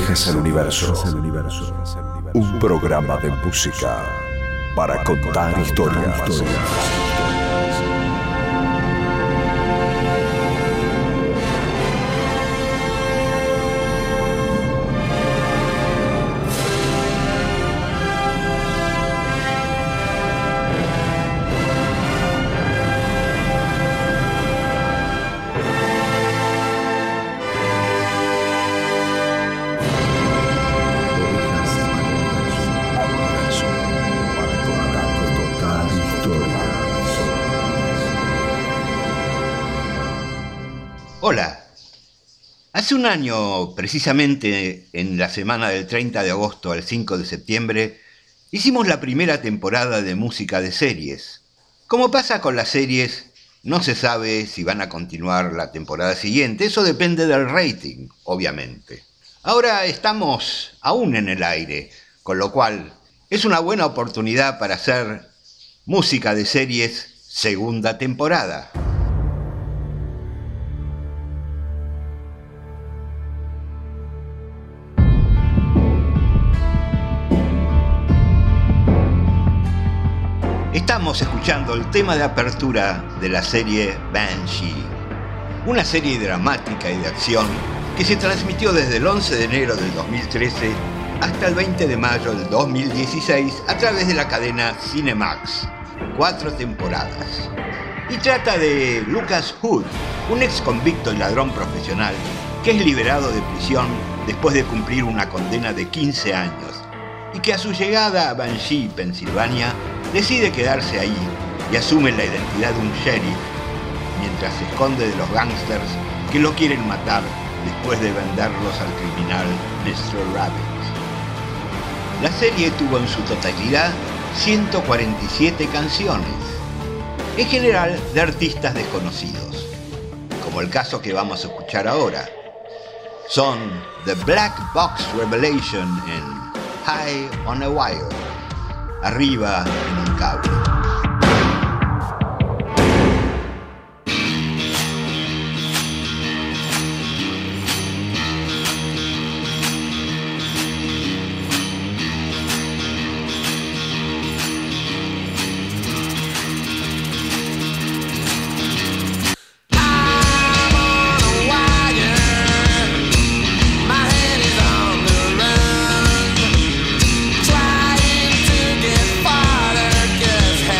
Orejas al Universo. Un programa de música para contar historias. Hola, hace un año, precisamente en la semana del 30 de agosto al 5 de septiembre, hicimos la primera temporada de música de series. Como pasa con las series, no se sabe si van a continuar la temporada siguiente, eso depende del rating, obviamente. Ahora estamos aún en el aire, con lo cual es una buena oportunidad para hacer música de series segunda temporada. Estamos escuchando el tema de apertura de la serie Banshee, una serie dramática y de acción que se transmitió desde el 11 de enero del 2013 hasta el 20 de mayo del 2016 a través de la cadena Cinemax, 4 temporadas. Y trata de Lucas Hood, un ex convicto y ladrón profesional que es liberado de prisión después de cumplir una condena de 15 años y que a su llegada a Banshee, Pensilvania, decide quedarse ahí y asume la identidad de un sheriff mientras se esconde de los gángsters que lo quieren matar después de venderlos al criminal Mr. Rabbit. La serie tuvo en su totalidad 147 canciones, en general de artistas desconocidos, como el caso que vamos a escuchar ahora. Son The Black Box Revelation en High on a Wire, arriba en un cable. Trying to get farther, 'cause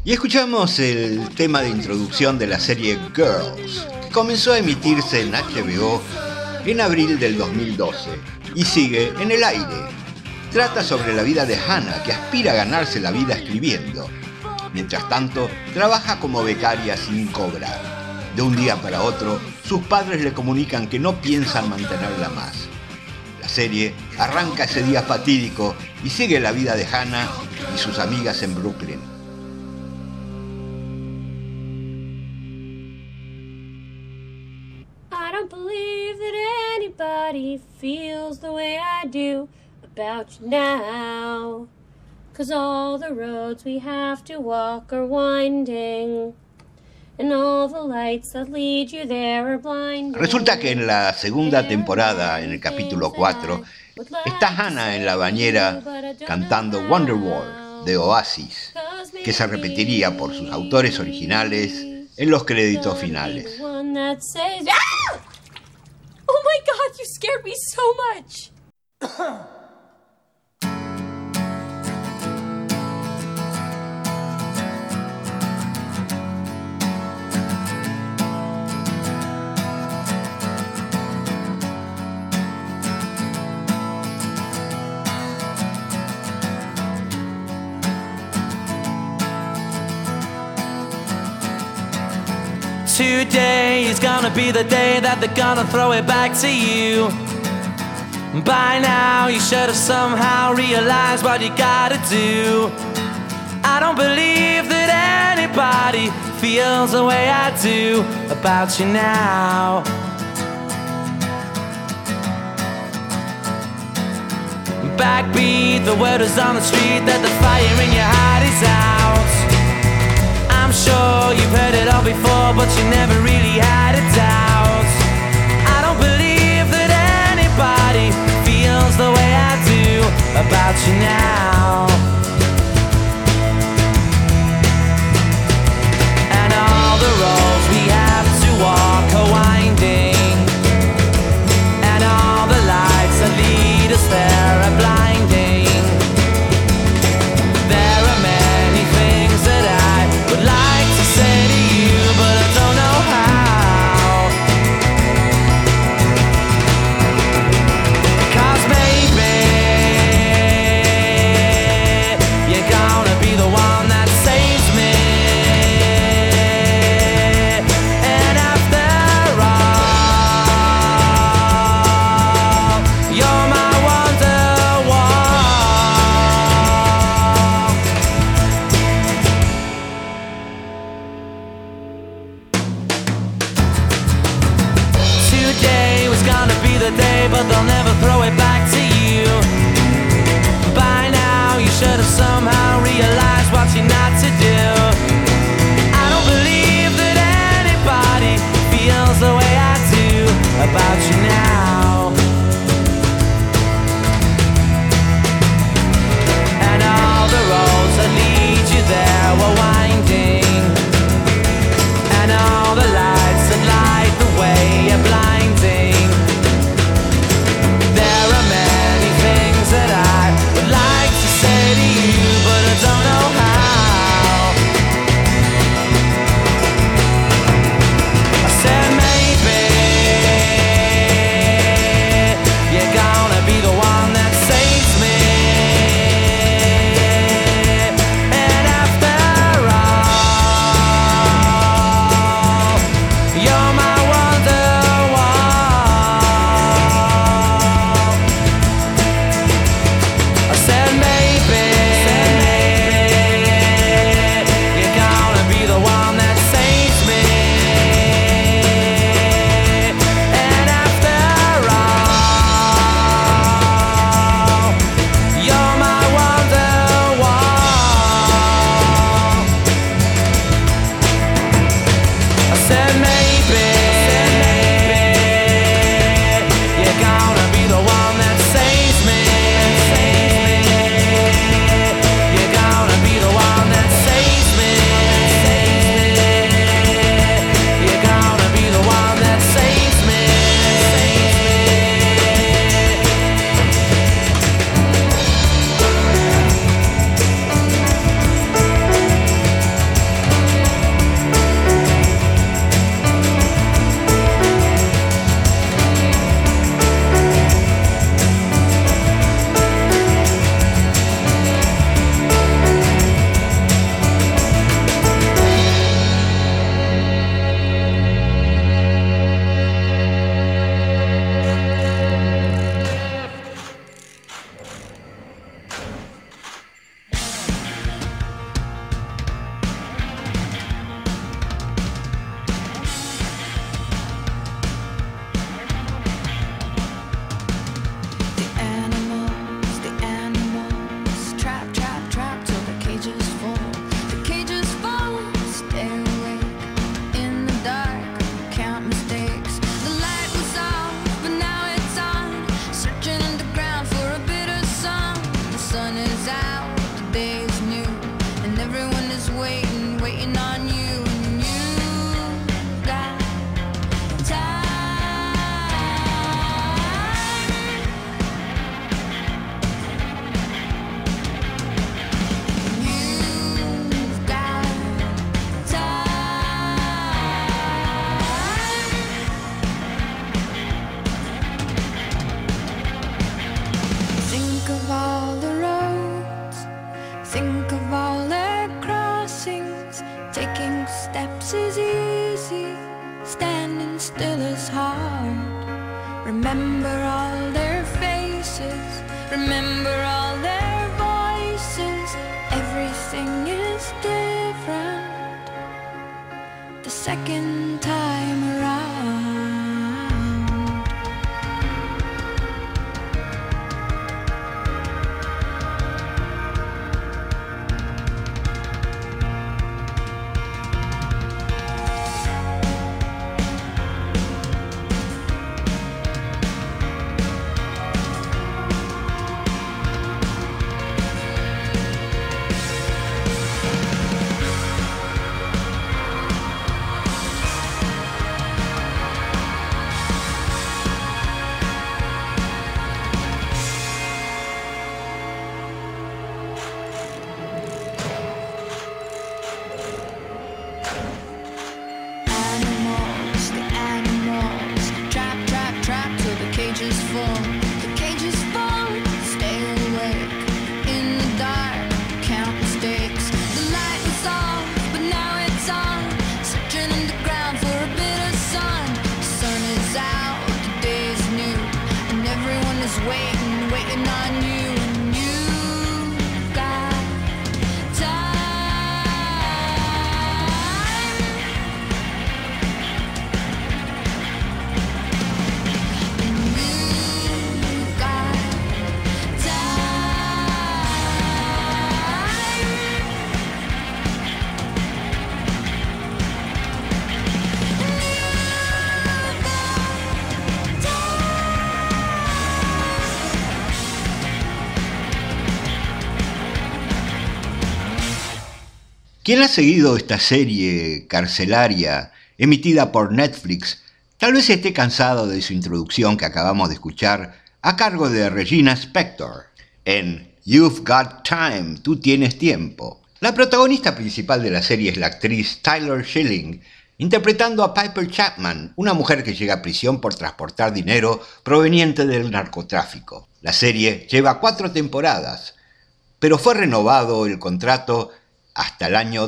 Y escuchamos el tema de introducción de la serie Girls, que comenzó a emitirse en HBO en abril del 2012 y sigue en el aire. Trata sobre la vida de Hannah, que aspira a ganarse la vida escribiendo. Mientras tanto, trabaja como becaria sin cobrar. De un día para otro, sus padres le comunican que no piensan mantenerla más. La serie arranca ese día fatídico y sigue la vida de Hannah y sus amigas en Brooklyn. I don't believe that anybody feels the way I do about you now. 'Cause all the roads we have to walk are winding, and all the lights that lead you there are blinding. Resulta que en la segunda temporada, en el capítulo 4, está Hannah en la bañera cantando Wonderwall de Oasis, que se repetiría por sus autores originales en los créditos finales. Oh my God, you scared me so much. 'Today is gonna be the day that they're gonna throw it back to you. By now you should have somehow realized what you gotta do. I don't believe that anybody feels the way I do about you now. Backbeat, the word is on the street that the fire in your heart is out. I'm sure you've heard it all before, but you never really had a doubt. I don't believe that anybody feels the way I do about you now. And all the roads we have to walk are winding, and all the lights that lead us there are blinding. There are many things that I would like to say to you, but I don't know how. 'Cause maybe you're gonna be the one that saves me. And after all, you're my Wonderwall. Today was gonna be the day, but they'll never throw it back to you. By now you should have somehow realized what you're not to do. I don't believe that anybody feels the way I do about you now. And all the roads that lead you there were winding, and all the lights that light the way are blinding. Remember all their faces, remember all their voices. Everything is different the second time around. Quien ha seguido esta serie carcelaria emitida por Netflix tal vez esté cansado de su introducción que acabamos de escuchar a cargo de Regina Spektor en You've Got Time, Tú Tienes Tiempo. La protagonista principal de la serie es la actriz Tyler Schilling, interpretando a Piper Chapman, una mujer que llega a prisión por transportar dinero proveniente del narcotráfico. La serie lleva 4 temporadas, pero fue renovado el contrato hasta el año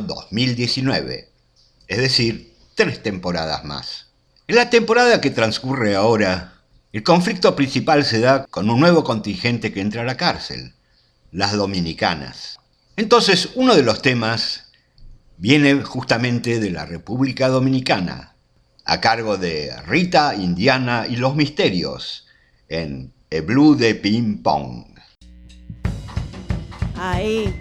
2019, es decir, 3 temporadas más. En la temporada que transcurre ahora, el conflicto principal se da con un nuevo contingente que entra a la cárcel, las dominicanas. Entonces, uno de los temas viene justamente de la República Dominicana, a cargo de Rita, Indiana y Los Misterios, en El Blues de Ping Pong. Ahí.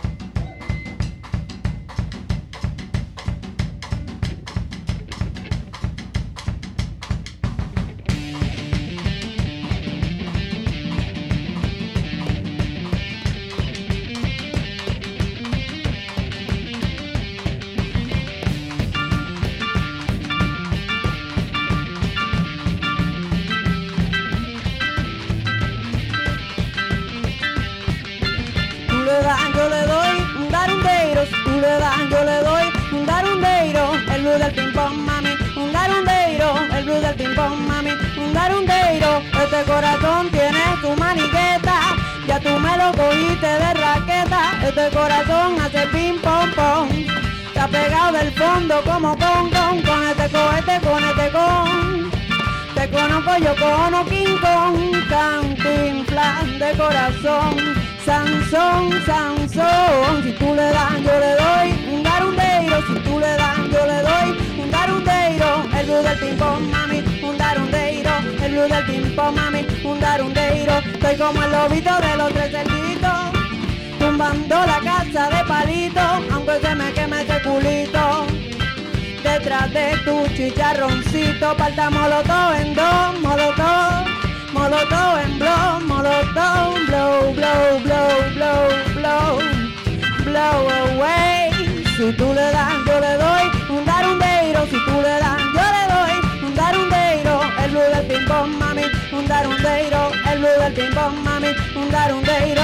Yo le doy un garundeiro, si tú le das, yo le doy un garundeiro, el blues del ping pong, mami, un garundeiro, el blues del ping pong, mami, un garundeiro, este corazón tiene tu maniqueta, ya tú me lo cogiste de raqueta, este corazón hace ping pong pong, está pegado del fondo como con este cohete, con este con. Te conozco, yo cono King Kong, Cantinflas de corazón, Sansón, Sansón. Si tú le das, yo le doy un garundeiro. Si tú le das, yo le doy un garundeiro. El blues del ping pong, mami, un garundeiro. El blues del ping pong, mami, un garundeiro. Estoy como el lobito de los 3 cerditos, tumbando la casa de palito, aunque se me queme ese culito. Detrás de tu chicharroncito, parta molotov en 2, molotov, molotov en blow, molotov, blow, blow, blow, blow, blow, blow away. Si tú le das, yo le doy un garundeiro. Si tú le das, yo le doy un garundeiro. El blues del ping pong, mami, un garundeiro. El blues del ping pong, mami, un garundeiro.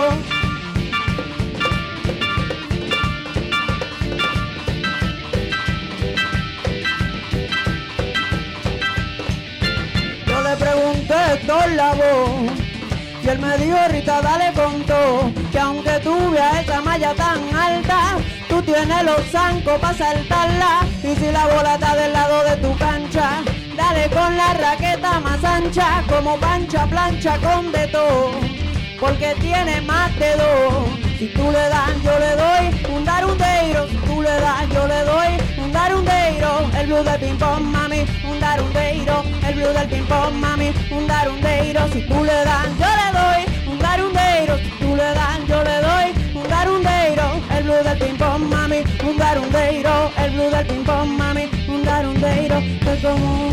Le pregunté esto la voz y él me dijo, Rita, dale con todo, que aunque tú veas esa malla tan alta, tú tienes los zancos para saltarla, y si la bola está del lado de tu cancha, Dale con la raqueta más ancha, como pancha, plancha con de todo, porque tiene más de dos. Si tú le das, yo le doy un darundeiro. Si tú le das, yo le doy un darundeiro. El blues del ping pong, mami, un darundeiro. El blues del ping pong, mami, un darundeiro. Si tú le das, yo le doy un darundeiro. Si tú le das, yo le doy un darundeiro. El blues del ping pong, mami, un darundeiro. El blues del ping pong, mami, un darundeiro. Es como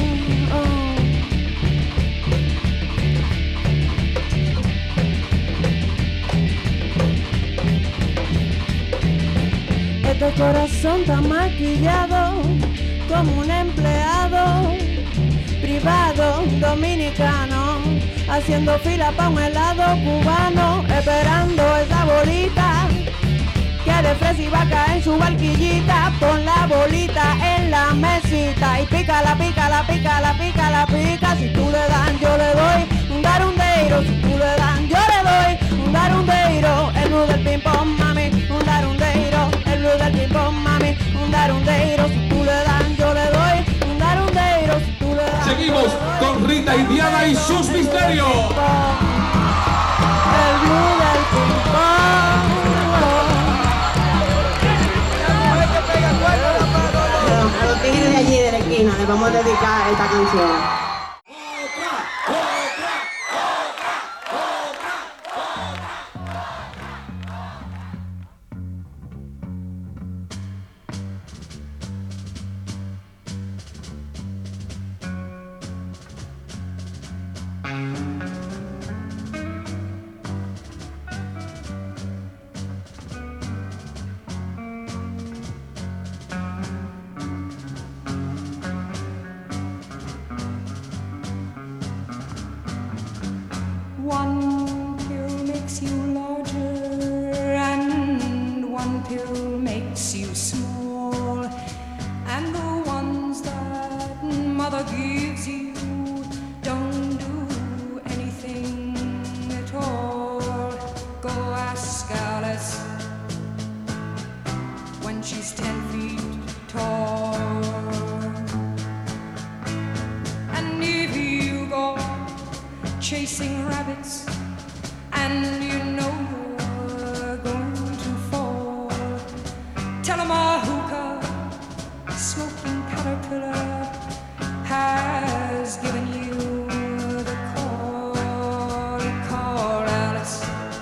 este corazón tan maquillado como un empleado privado dominicano, haciendo fila pa' un helado cubano, esperando esa bolita que de fresa iba a caer en su barquillita. Pon la bolita en la mesita y pícala, pícala, pícala, pícala, pica. Si tú le das, yo le doy un darundeiro. Si tú le das, yo le doy un darundeiro. El blues del ping pong, mami, un darundeiro. El blues del ping pong, mami, un darundeiro. Si tú le das, yo le doy un darundeiro. Si tú le das, seguimos con Rita y Diana y sus misterios. El blues del ping pong. A los tigres de allí de la esquina les vamos a dedicar esta canción. One pill makes you larger and one pill makes you small, and the ones that mother gives you don't do anything at all. Go ask Alice when she's 10 feet tall. And if you go chasing rabbits and you know you're going to fall, tell 'em a hookah smoking caterpillar has given you the call. Call Alice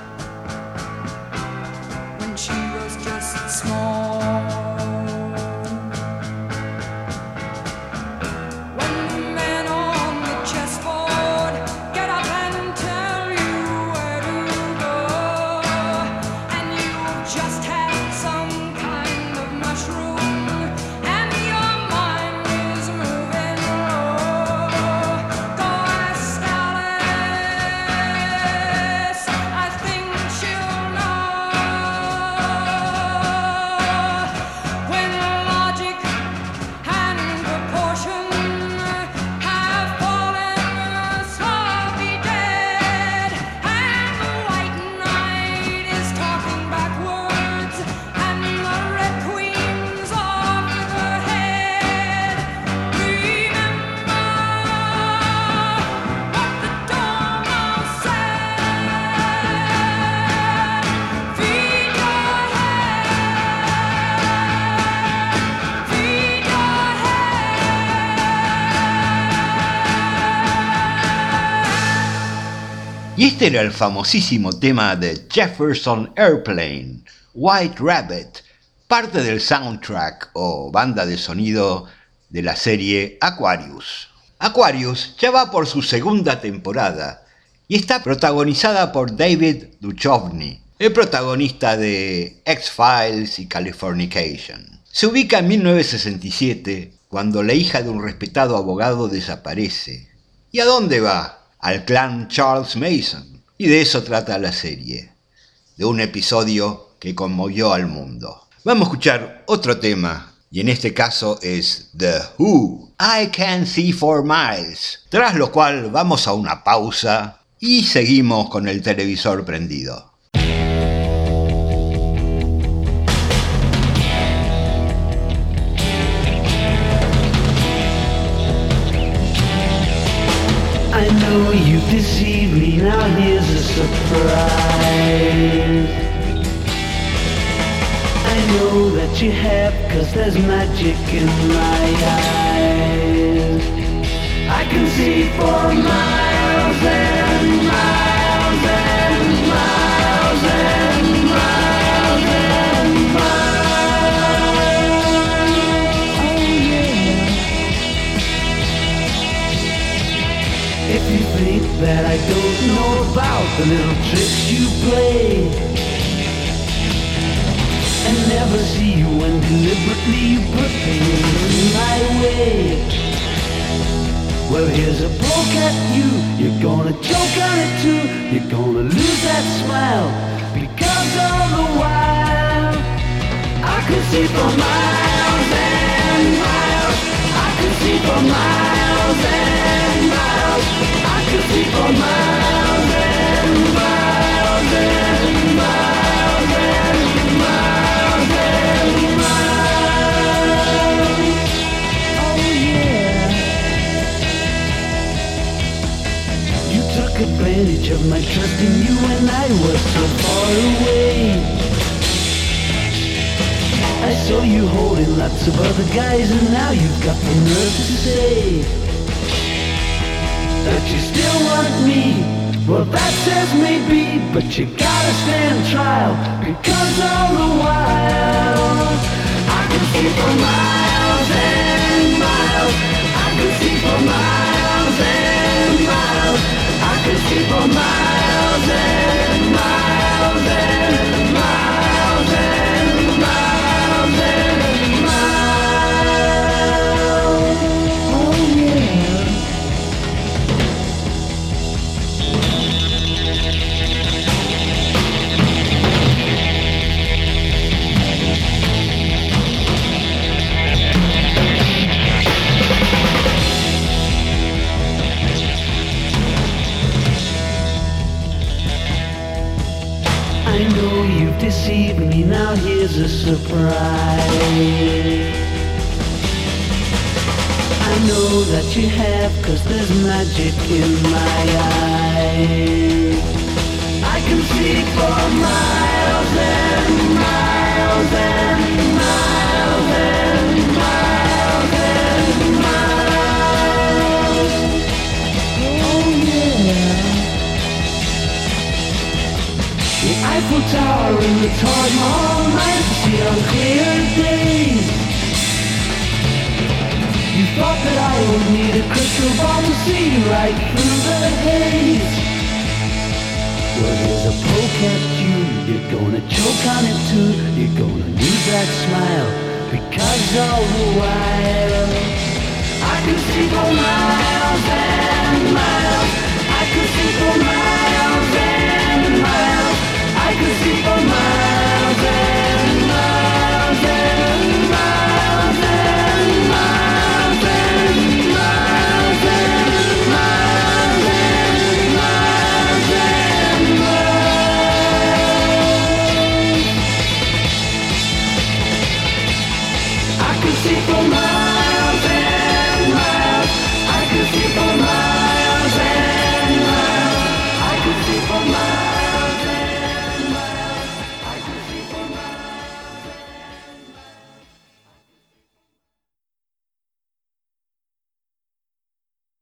when she was just small. Y este era el famosísimo tema de Jefferson Airplane, White Rabbit, parte del soundtrack o banda de sonido de la serie Aquarius. Aquarius ya va por su segunda temporada y está protagonizada por David Duchovny, el protagonista de X-Files y Californication. Se ubica en 1967, cuando la hija de un respetado abogado desaparece. ¿Y a dónde va? Al clan Charles Mason. Y de eso trata la serie, de un episodio que conmovió al mundo. Vamos a escuchar otro tema, y en este caso es The Who, I Can See 4 Miles, tras lo cual vamos a una pausa y seguimos con el televisor prendido. know you deceived me, now here's a surprise. I know that you have, 'cause there's magic in my eyes. I can see for miles and miles and miles and miles and miles. Oh yeah. If you think that I don't know about the little tricks you play and never see you when deliberately you put things in my way, well, here's a poke at you. You're gonna choke on it too. You're gonna lose that smile, because all the while I could see for miles and miles. I could see for miles and miles. I could see for miles and miles and miles and miles and miles. Oh yeah. You took advantage of my trust in you when I was so far away. I saw you holding lots of other guys, and now you've got the nerve to say that you still want me. Well, that says maybe, but you gotta stand trial, because all the while I can see for miles and miles. I can see for miles and miles. I can see for miles and miles and miles and miles and miles. Oh yeah. I know you've deceived me, now here's a surprise. I know that you have, 'cause there's magic in my eyes. I can see for miles and miles and miles and miles and miles. Oh yeah. The Eiffel Tower and the Taj Mahal might see on clear days. You thought that I would need a crystal ball to see right through the haze. Well, here's a poke at you. You're gonna choke on it too. You're gonna lose that smile, because all the while I can see for miles and miles.